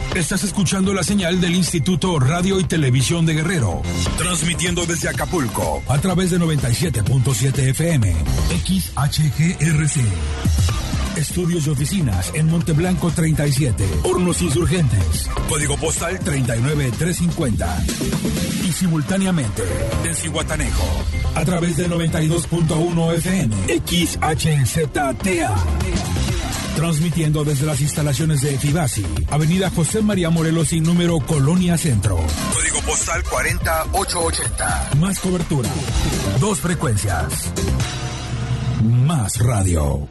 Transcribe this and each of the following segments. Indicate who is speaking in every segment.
Speaker 1: Estás escuchando la señal del Instituto Radio y Televisión de Guerrero, transmitiendo desde Acapulco a través de 97.7 FM, XHGRC. Estudios y oficinas en Monteblanco 37, Hornos Insurgentes, código postal 39350. Y simultáneamente en Zihuatanejo, a través de 92.1 FM, XHZTA. Transmitiendo desde las instalaciones de Fibasi, Avenida José María Morelos sin número, Colonia Centro. Código postal 40880. Más cobertura, 2 frecuencias, más radio.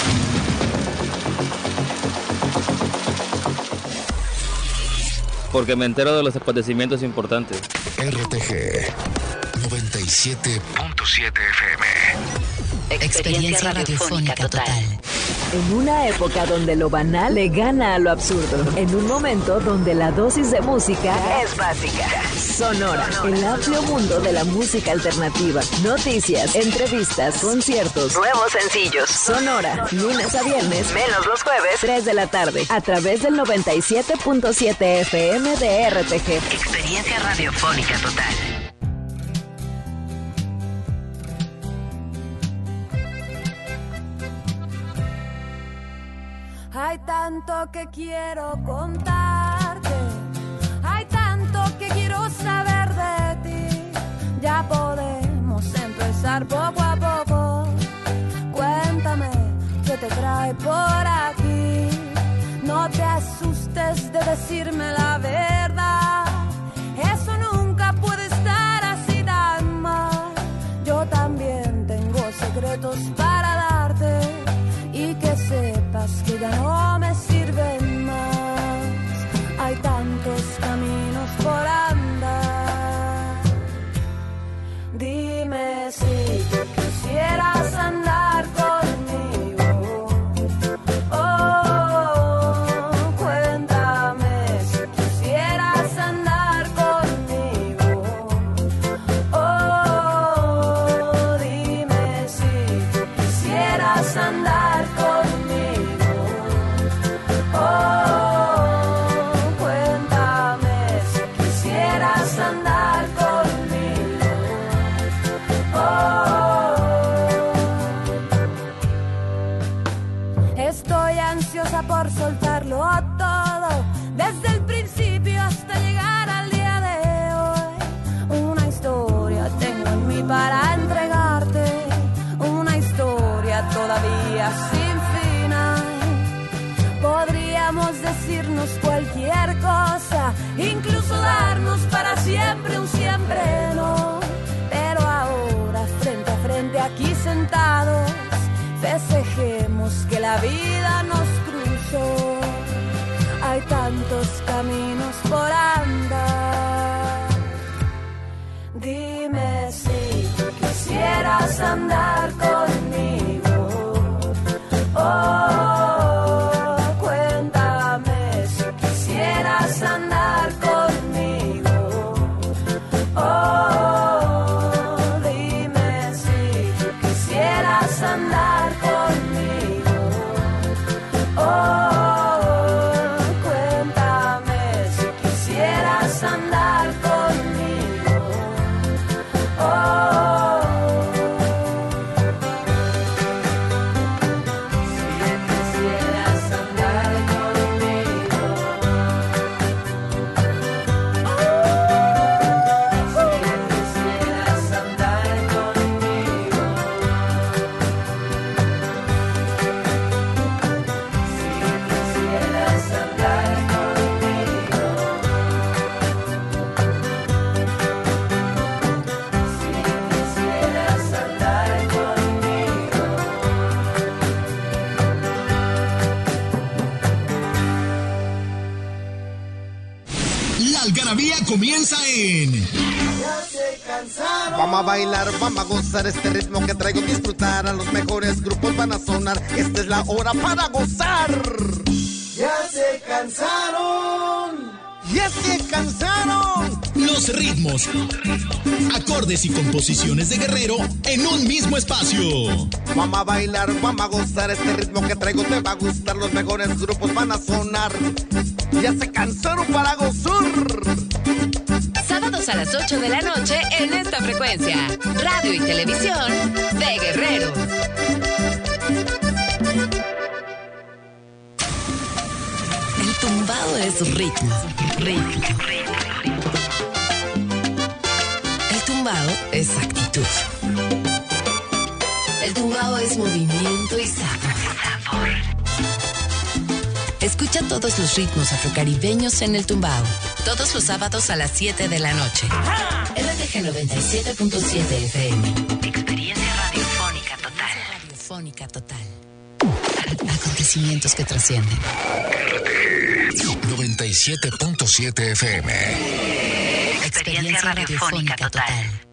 Speaker 2: Porque me entero de los acontecimientos importantes.
Speaker 3: RTG 97.7 FM.
Speaker 4: Experiencia radiofónica total.
Speaker 5: En una época donde lo banal le gana a lo absurdo. En un momento donde la dosis de música es básica. Sonora, el amplio mundo de la música alternativa. Noticias, entrevistas, conciertos, nuevos sencillos. Sonora, lunes a viernes, menos los jueves, 3 de la tarde. A través del 97.7 FM de RTG.
Speaker 4: Experiencia radiofónica total.
Speaker 6: Hay tanto que quiero contarte, hay tanto que quiero saber de ti. Ya podemos empezar poco a poco. Cuéntame qué te trae por aquí. No te asustes de decirme la verdad. Eso nunca puede estar así tan mal. Yo también tengo secretos para darte. Y que sepas que ya no me sirven más. Hay tantos caminos por andar. Dime si quisieras andar conmigo. Oh, cuéntame si quisieras andar conmigo. Oh, dime si quisieras andar. Por soltarlo todo, desde el principio hasta llegar al día de hoy. Una historia tengo en mí para entregarte, una historia todavía sin final. Podríamos decirnos cualquier cosa, incluso darnos para siempre un siempre no. Pero ahora frente a frente aquí sentados, festejemos que la vida nos cruzó. Hay tantos caminos por andar. Dime si quisieras andar conmigo. Oh, cuéntame si quisieras andar conmigo. Oh, dime si quisieras andar conmigo. Oh, cuéntame si quisieras andar conmigo. Oh, si quisieras andar conmigo. Si quisieras andar conmigo.
Speaker 7: La algarabía comienza en...
Speaker 8: Vamos a bailar, vamos a gozar este ritmo que traigo, disfrutar. A los mejores grupos van a sonar. Esta es la hora para gozar.
Speaker 9: Ya se cansaron
Speaker 8: Ya se cansaron.
Speaker 7: Los ritmos, acordes y composiciones de Guerrero en un mismo espacio.
Speaker 8: Vamos a bailar, vamos a gozar. Este ritmo que traigo te va a gustar. Los mejores grupos van a sonar. Ya se cansaron para gozar.
Speaker 9: Sábados a las 8 de la noche en esta frecuencia. Radio y televisión de Guerrero. El tumbado es ritmo. El tumbado es actitud. El tumbado es movimiento y sabor. Escucha todos los ritmos afrocaribeños en el tumbado. Todos los sábados a las 7 de la noche. RTG 97.7 FM.
Speaker 4: Experiencia radiofónica total.
Speaker 9: Radiofónica total. Acontecimientos que trascienden.
Speaker 3: 97.7 FM.
Speaker 4: Experiencia radiofónica total.